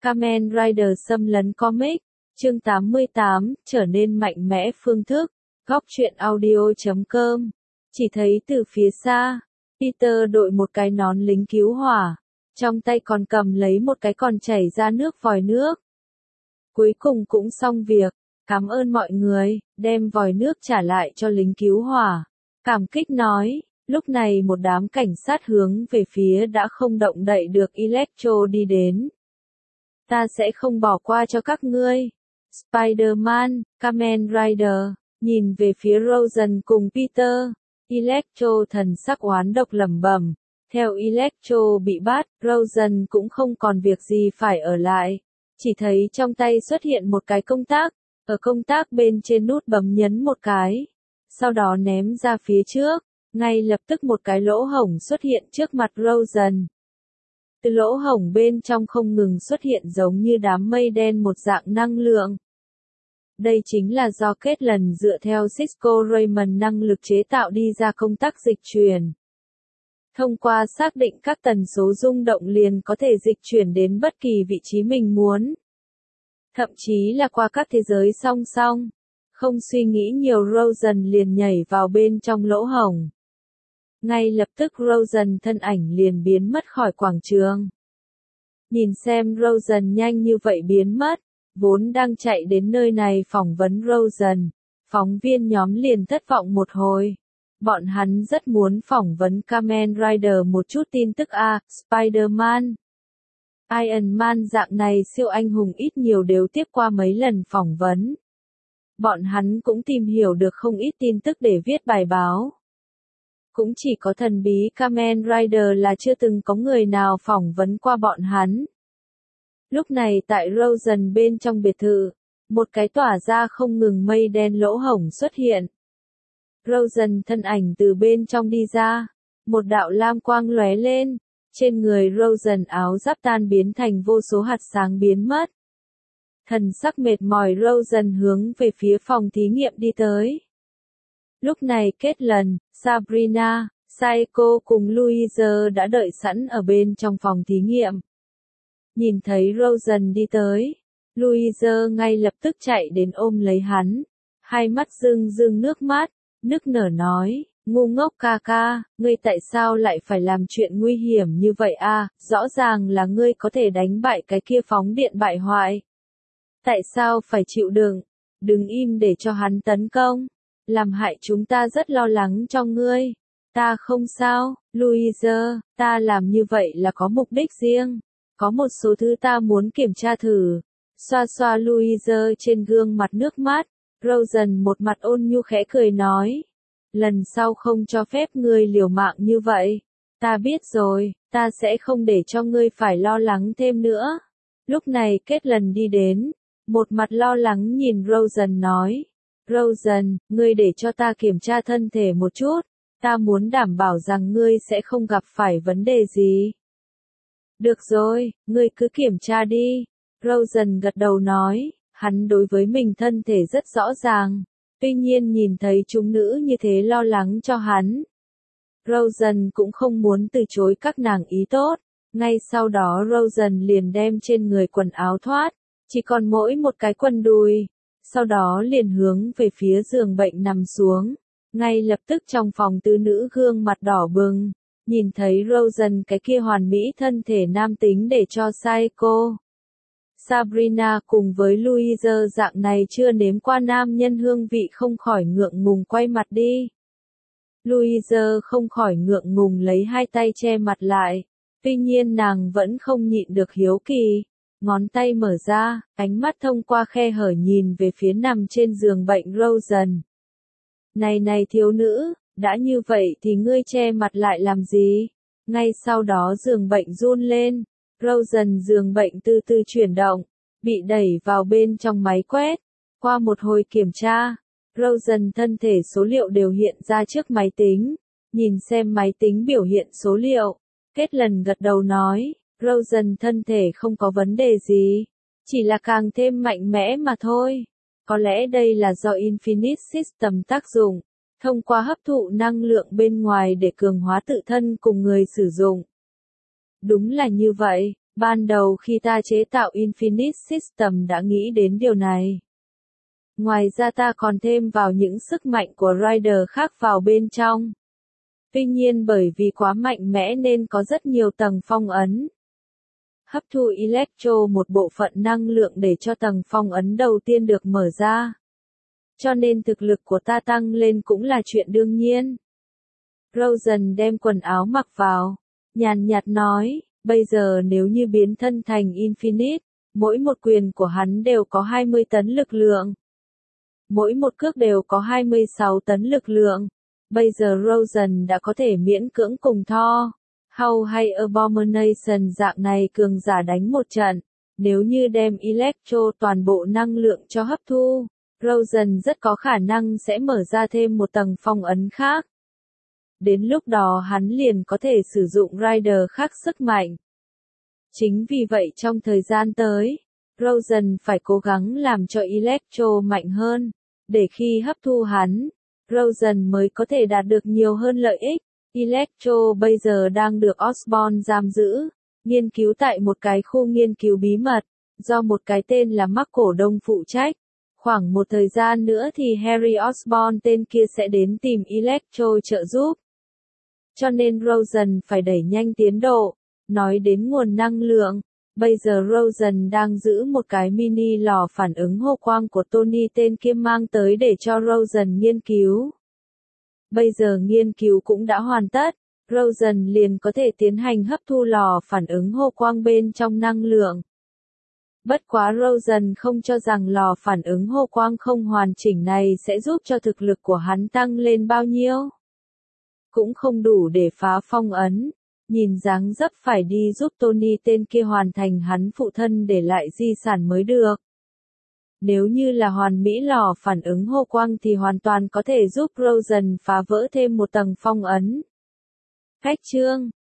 Kamen Rider xâm lấn comic, chương 88, trở nên mạnh mẽ phương thức, góc truyện audio.com. Chỉ thấy từ phía xa, Peter đội một cái nón lính cứu hỏa, trong tay còn cầm lấy một cái còn chảy ra nước vòi nước. Cuối cùng cũng xong việc, cảm ơn mọi người, đem vòi nước trả lại cho lính cứu hỏa. Cảm kích nói, lúc này một đám cảnh sát hướng về phía đã không động đậy được Electro đi đến. Ta sẽ không bỏ qua cho các ngươi. Spider-Man, Kamen Rider, nhìn về phía Rosen cùng Peter. Electro thần sắc oán độc lẩm bẩm. Theo Electro bị bắt, Rosen cũng không còn việc gì phải ở lại. Chỉ thấy trong tay xuất hiện một cái công tắc. Ở công tắc bên trên nút bấm nhấn một cái. Sau đó ném ra phía trước. Ngay lập tức một cái lỗ hổng xuất hiện trước mặt Rosen. Từ lỗ hổng bên trong không ngừng xuất hiện giống như đám mây đen một dạng năng lượng. Đây chính là do kết lần dựa theo Cisco Raymond năng lực chế tạo đi ra công tắc dịch chuyển. Thông qua xác định các tần số rung động liền có thể dịch chuyển đến bất kỳ vị trí mình muốn. Thậm chí là qua các thế giới song song. Không suy nghĩ nhiều Rosen liền nhảy vào bên trong lỗ hổng. Ngay lập tức Rosen thân ảnh liền biến mất khỏi quảng trường. Nhìn xem Rosen nhanh như vậy biến mất, vốn đang chạy đến nơi này phỏng vấn Rosen, phóng viên nhóm liền thất vọng một hồi. Bọn hắn rất muốn phỏng vấn Kamen Rider một chút tin tức Spider-Man. Iron Man dạng này siêu anh hùng ít nhiều đều tiếp qua mấy lần phỏng vấn. Bọn hắn cũng tìm hiểu được không ít tin tức để viết bài báo. Cũng chỉ có thần bí Kamen Rider là chưa từng có người nào phỏng vấn qua bọn hắn. Lúc này tại Rosen bên trong biệt thự, một cái tỏa ra không ngừng mây đen lỗ hổng xuất hiện. Rosen thân ảnh từ bên trong đi ra, một đạo lam quang lóe lên, trên người Rosen áo giáp tan biến thành vô số hạt sáng biến mất. Thần sắc mệt mỏi Rosen hướng về phía phòng thí nghiệm đi tới. Lúc này Kết Lần, Sabrina, Saeko cùng Louise đã đợi sẵn ở bên trong phòng thí nghiệm. Nhìn thấy Rosen đi tới, Louise ngay lập tức chạy đến ôm lấy hắn, hai mắt rưng rưng nước mắt, nức nở nói, ngu ngốc ca ca, ngươi tại sao lại phải làm chuyện nguy hiểm như vậy rõ ràng là ngươi có thể đánh bại cái kia phóng điện bại hoại. Tại sao phải chịu đựng, đừng im để cho hắn tấn công. Làm hại chúng ta rất lo lắng cho ngươi. Ta không sao, Louise, ta làm như vậy là có mục đích riêng. Có một số thứ ta muốn kiểm tra thử. Xoa xoa Louise trên gương mặt nước mắt. Rosen một mặt ôn nhu khẽ cười nói. Lần sau không cho phép ngươi liều mạng như vậy. Ta biết rồi, ta sẽ không để cho ngươi phải lo lắng thêm nữa. Lúc này Kết Lần đi đến. Một mặt lo lắng nhìn Rosen nói. Rosen, ngươi để cho ta kiểm tra thân thể một chút, ta muốn đảm bảo rằng ngươi sẽ không gặp phải vấn đề gì. Được rồi, ngươi cứ kiểm tra đi. Rosen gật đầu nói, hắn đối với mình thân thể rất rõ ràng, tuy nhiên nhìn thấy chúng nữ như thế lo lắng cho hắn. Rosen cũng không muốn từ chối các nàng ý tốt, ngay sau đó Rosen liền đem trên người quần áo thoát, chỉ còn mỗi một cái quần đùi. Sau đó liền hướng về phía giường bệnh nằm xuống. Ngay lập tức trong phòng tứ nữ gương mặt đỏ bừng. Nhìn thấy Rosen cái kia hoàn mỹ thân thể nam tính để cho Saeko. Sabrina cùng với Louise dạng này chưa nếm qua nam nhân hương vị không khỏi ngượng ngùng quay mặt đi. Louise không khỏi ngượng ngùng lấy hai tay che mặt lại. Tuy nhiên nàng vẫn không nhịn được hiếu kỳ. Ngón tay mở ra, ánh mắt thông qua khe hở nhìn về phía nằm trên giường bệnh Rosen. Này thiếu nữ, đã như vậy thì ngươi che mặt lại làm gì? Ngay sau đó giường bệnh run lên, Rosen giường bệnh từ từ chuyển động, bị đẩy vào bên trong máy quét. Qua một hồi kiểm tra, Rosen thân thể số liệu đều hiện ra trước máy tính. Nhìn xem máy tính biểu hiện số liệu, Kết Lần gật đầu nói. Rosen thân thể không có vấn đề gì, chỉ là càng thêm mạnh mẽ mà thôi. Có lẽ đây là do Infinite System tác dụng, thông qua hấp thụ năng lượng bên ngoài để cường hóa tự thân cùng người sử dụng. Đúng là như vậy, Ban đầu khi ta chế tạo Infinite System đã nghĩ đến điều này. Ngoài ra ta còn thêm vào những sức mạnh của Rider khác vào bên trong. Tuy nhiên bởi vì quá mạnh mẽ nên có rất nhiều tầng phong ấn. Hấp thu electro một bộ phận năng lượng để cho tầng phong ấn đầu tiên được mở ra. Cho nên thực lực của ta tăng lên cũng là chuyện đương nhiên. Rosen đem quần áo mặc vào, nhàn nhạt nói, bây giờ nếu như biến thân thành Infinite, mỗi một quyền của hắn đều có 20 tấn lực lượng. Mỗi một cước đều có 26 tấn lực lượng. Bây giờ Rosen đã có thể miễn cưỡng cùng Thor, Hulk hay Abomination dạng này cường giả đánh một trận. Nếu như đem Electro toàn bộ năng lượng cho hấp thu, Rosen rất có khả năng sẽ mở ra thêm một tầng phong ấn khác. Đến lúc đó hắn liền có thể sử dụng Rider khác sức mạnh. Chính vì vậy trong thời gian tới, Rosen phải cố gắng làm cho Electro mạnh hơn, để khi hấp thu hắn, Rosen mới có thể đạt được nhiều hơn lợi ích. Electro bây giờ đang được Osborn giam giữ, nghiên cứu tại một cái khu nghiên cứu bí mật, do một cái tên là Mark Cổ Đông phụ trách. Khoảng một thời gian nữa thì Harry Osborn tên kia sẽ đến tìm Electro trợ giúp. Cho nên Rosen phải đẩy nhanh tiến độ. Nói đến nguồn năng lượng, bây giờ Rosen đang giữ một cái mini lò phản ứng hô quang của Tony tên kia mang tới để cho Rosen nghiên cứu. Bây giờ nghiên cứu cũng đã hoàn tất, Rosen liền có thể tiến hành hấp thu lò phản ứng hô quang bên trong năng lượng. Bất quá Rosen không cho rằng lò phản ứng hô quang không hoàn chỉnh này sẽ giúp cho thực lực của hắn tăng lên bao nhiêu. Cũng không đủ để phá phong ấn, nhìn dáng dấp phải đi giúp Tony tên kia hoàn thành hắn phụ thân để lại di sản mới được. Nếu như là hoàn mỹ lò phản ứng hô quang thì hoàn toàn có thể giúp Rosen phá vỡ thêm một tầng phong ấn. Khách chương